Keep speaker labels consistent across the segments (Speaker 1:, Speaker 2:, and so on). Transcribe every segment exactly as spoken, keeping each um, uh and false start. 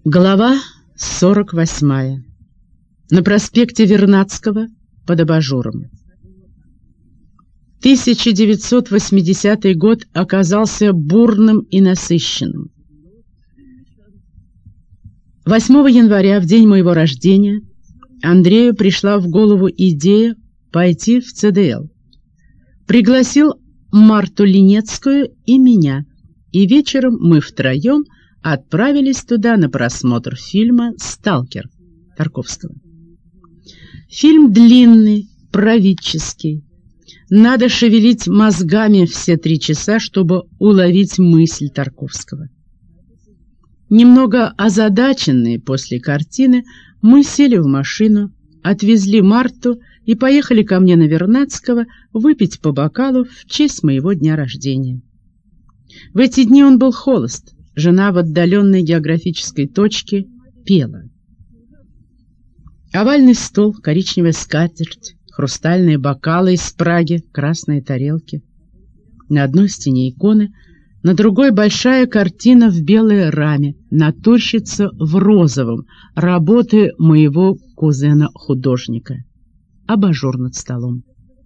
Speaker 1: Глава сорок восьмая. На проспекте Вернадского под абажуром. тысяча девятьсот восьмидесятый год оказался бурным и насыщенным. восьмого января, в день моего рождения, Андрею пришла в голову идея пойти в Цэ Дэ Эл. Пригласил Марту Ленецкую и меня, и вечером мы втроем отправились туда на просмотр фильма «Сталкер» Тарковского. Фильм длинный, правительский. Надо шевелить мозгами все три часа, чтобы уловить мысль Тарковского. Немного озадаченные после картины, мы сели в машину, отвезли Марту и поехали ко мне на Вернадского выпить по бокалу в честь моего дня рождения. В эти дни он был холост. Жена в отдаленной географической точке пела. Овальный стол, коричневая скатерть, хрустальные бокалы из Праги, красные тарелки. На одной стене иконы, на другой большая картина в белой раме, натурщица в розовом, работы моего кузена-художника. Абажур над столом.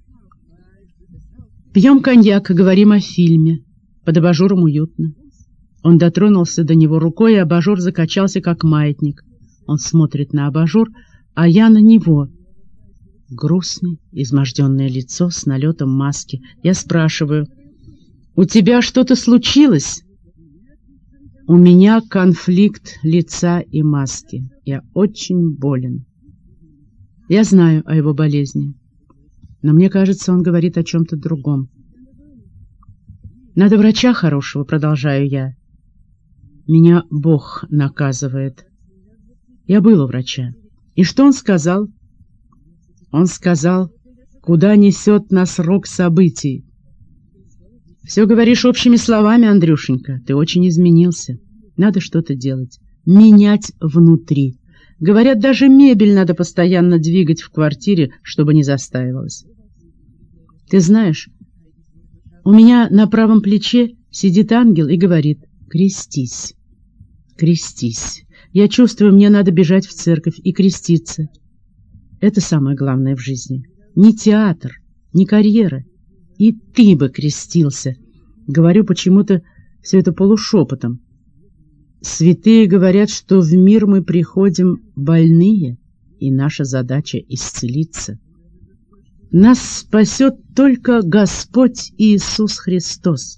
Speaker 1: Пьем коньяк и говорим о фильме. Под абажуром уютно. Он дотронулся до него рукой, и абажур закачался, как маятник. Он смотрит на абажур, а я на него. Грустное, изможденное лицо с налетом маски. Я спрашиваю: «У тебя что-то случилось?» «У меня конфликт лица и маски. Я очень болен». Я знаю о его болезни, но мне кажется, он говорит о чем-то другом. «Надо врача хорошего», — продолжаю я. Меня Бог наказывает. Я был у врача. И что он сказал? Он сказал: куда несет нас рок событий? Все говоришь общими словами, Андрюшенька. Ты очень изменился. Надо что-то делать. Менять внутри. Говорят, даже мебель надо постоянно двигать в квартире, чтобы не застаивалась. Ты знаешь, у меня на правом плече сидит ангел и говорит: крестись, крестись. Я чувствую, мне надо бежать в церковь и креститься. Это самое главное в жизни. Не театр, не карьера. И ты бы крестился. Говорю почему-то все это полушепотом. Святые говорят, что в мир мы приходим больные, и наша задача исцелиться. Нас спасет только Господь Иисус Христос.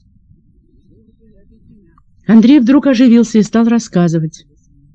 Speaker 1: Андрей вдруг оживился и стал рассказывать.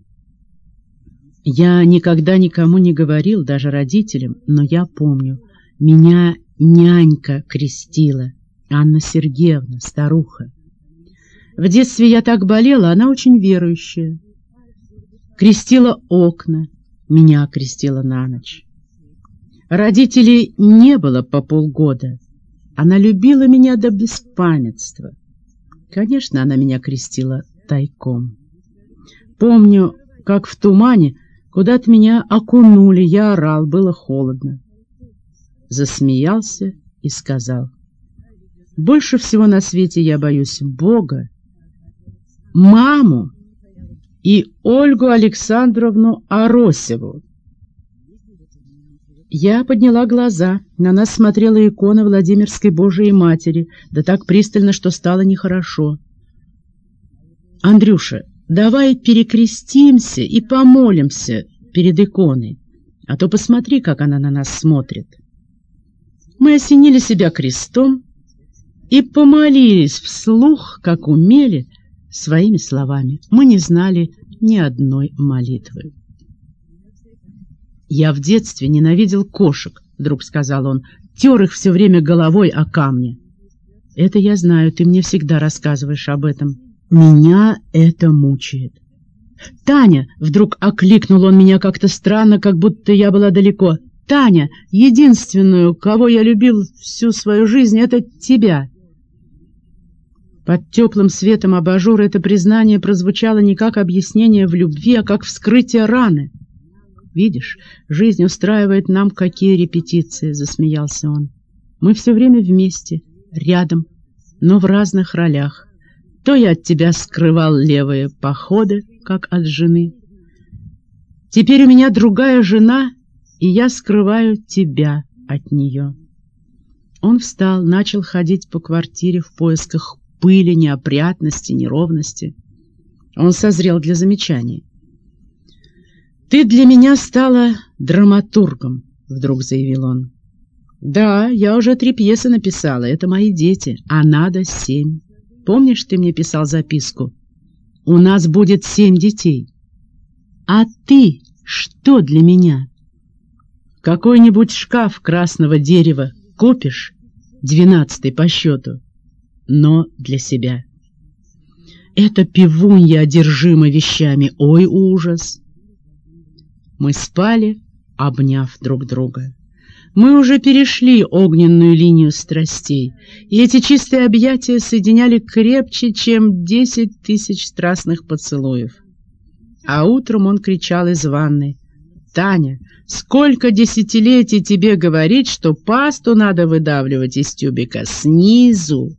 Speaker 1: Я никогда никому не говорил, даже родителям, но я помню, меня нянька крестила, Анна Сергеевна, старуха. В детстве я так болела, она очень верующая. Крестила окна, меня крестила на ночь. Родителей не было по полгода. Она любила меня до беспамятства. Конечно, она меня крестила тайком. Помню, как в тумане куда-то меня окунули, я орал, было холодно. Засмеялся и сказал: больше всего на свете я боюсь Бога, маму и Ольгу Александровну Аросеву. Я подняла глаза. На нас смотрела икона Владимирской Божией Матери, да так пристально, что стало нехорошо. «Андрюша, давай перекрестимся и помолимся перед иконой, а то посмотри, как она на нас смотрит». Мы осенили себя крестом и помолились вслух, как умели, своими словами. Мы не знали ни одной молитвы. «Я в детстве ненавидел кошек», — вдруг сказал он, — «тер их все время головой о камни». «Это я знаю, ты мне всегда рассказываешь об этом. Меня это мучает». «Таня!» — вдруг окликнул он меня как-то странно, как будто я была далеко. «Таня, единственную, кого я любил всю свою жизнь, это тебя». Под теплым светом абажура это признание прозвучало не как объяснение в любви, а как вскрытие раны. «Видишь, жизнь устраивает нам какие репетиции», — засмеялся он. «Мы все время вместе, рядом, но в разных ролях. То я от тебя скрывал левые походы, как от жены, Теперь у меня другая жена, и я скрываю тебя от нее». Он встал, начал ходить по квартире в поисках пыли, неопрятности, неровности. Он созрел для замечаний. «Ты для меня стала драматургом», — вдруг заявил он. «Да, я уже три пьесы написала, это мои дети, а надо семь. Помнишь, ты мне писал записку? У нас будет семь детей. А ты что для меня? Какой-нибудь шкаф красного дерева купишь, двенадцатый по счету, но для себя. Это пивунья одержима вещами, ой, ужас!» Мы спали, обняв друг друга. Мы уже перешли огненную линию страстей, и эти чистые объятия соединяли крепче, чем десять тысяч страстных поцелуев. А утром он кричал из ванной: «Таня, сколько десятилетий тебе говорить, что пасту надо выдавливать из тюбика снизу?»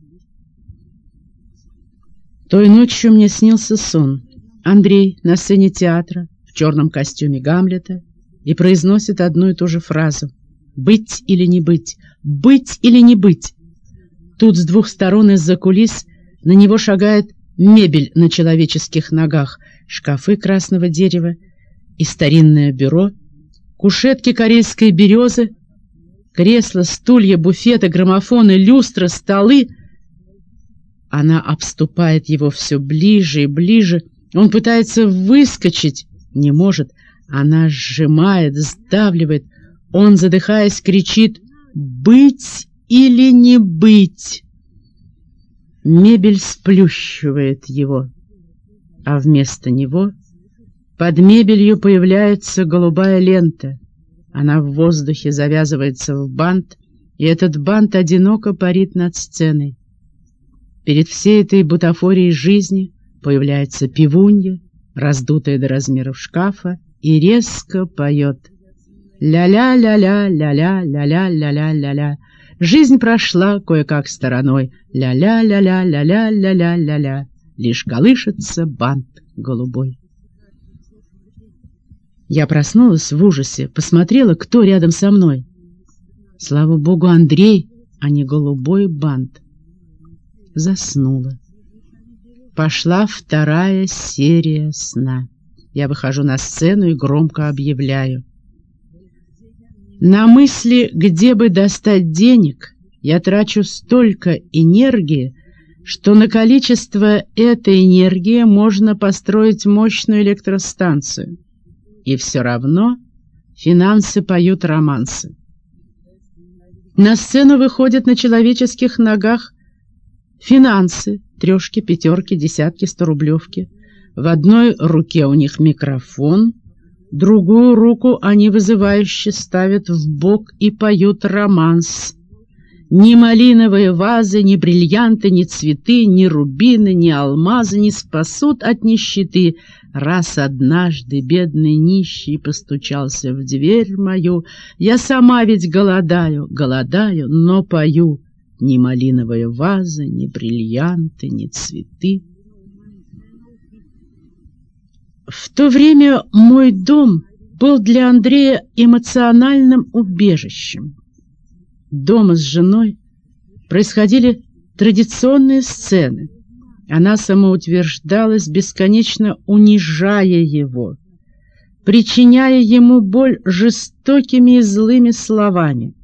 Speaker 1: Той ночью мне снился сон. Андрей на сцене театра в черном костюме Гамлета и произносит одну и ту же фразу: «Быть или не быть, быть или не быть». Тут с двух сторон из-за кулис на него шагает мебель на человеческих ногах, шкафы красного дерева и старинное бюро, кушетки карельской березы, кресла, стулья, буфеты, граммофоны, люстры, столы. Она обступает его все ближе и ближе. Он пытается выскочить, не может. Она сжимает, сдавливает. Он, задыхаясь, кричит: «Быть или не быть?» Мебель сплющивает его, а вместо него под мебелью появляется голубая лента. Она в воздухе завязывается в бант, и этот бант одиноко парит над сценой. Перед всей этой бутафорией жизни появляется пивунья, раздутая до размеров шкафа, и резко поет: «Ля-ля-ля-ля, ля-ля, ля-ля, ля-ля, ля-ля. Жизнь прошла кое-как стороной. Ля-ля-ля-ля, ля-ля, ля-ля, ля-ля. Лишь колышется бант голубой». Я проснулась в ужасе, посмотрела, кто рядом со мной. Слава богу, Андрей, а не голубой бант. Заснула. Пошла вторая серия сна. Я выхожу на сцену и громко объявляю: на мысли, где бы достать денег, я трачу столько энергии, что на количество этой энергии можно построить мощную электростанцию. И все равно финансы поют романсы. На сцену выходят на человеческих ногах финансы, трешки, пятерки, десятки, сторублевки. В одной руке у них микрофон, другую руку они вызывающе ставят в бок и поют романс. Ни малиновые вазы, ни бриллианты, ни цветы, ни рубины, ни алмазы не спасут от нищеты. Раз однажды бедный нищий постучался в дверь мою, я сама ведь голодаю, голодаю, но пою. Ни малиновые вазы, ни бриллианты, ни цветы. В то время мой дом был для Андрея эмоциональным убежищем. Дома с женой происходили традиционные сцены. Она самоутверждалась, бесконечно унижая его, причиняя ему боль жестокими и злыми словами.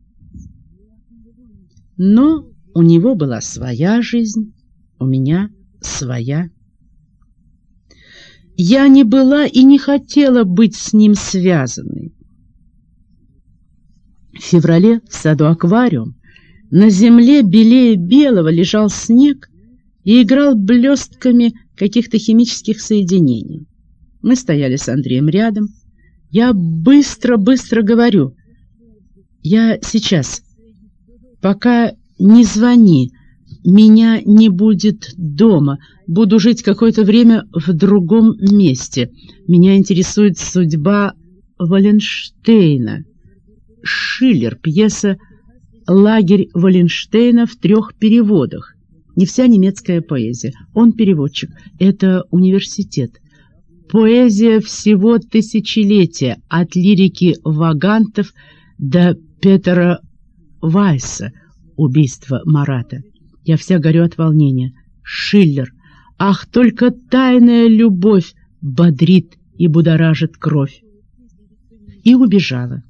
Speaker 1: Но у него была своя жизнь, у меня своя. Я не была и не хотела быть с ним связанной. В феврале в саду «Аквариум» на земле белее белого лежал снег и играл блестками каких-то химических соединений. Мы стояли с Андреем рядом. Я быстро-быстро говорю: «Я сейчас, пока не звони, меня не будет дома, буду жить какое-то время в другом месте. Меня интересует судьба Валенштейна». Шиллер, пьеса «Лагерь Валенштейна» в трех переводах. Не вся немецкая поэзия. Он переводчик. Это университет. поэзия всего тысячелетия, от лирики Вагантов до Петера Вайса, убийство Марата. Я вся горю от волнения. Шиллер. Ах, только тайная любовь бодрит и будоражит кровь. И убежала.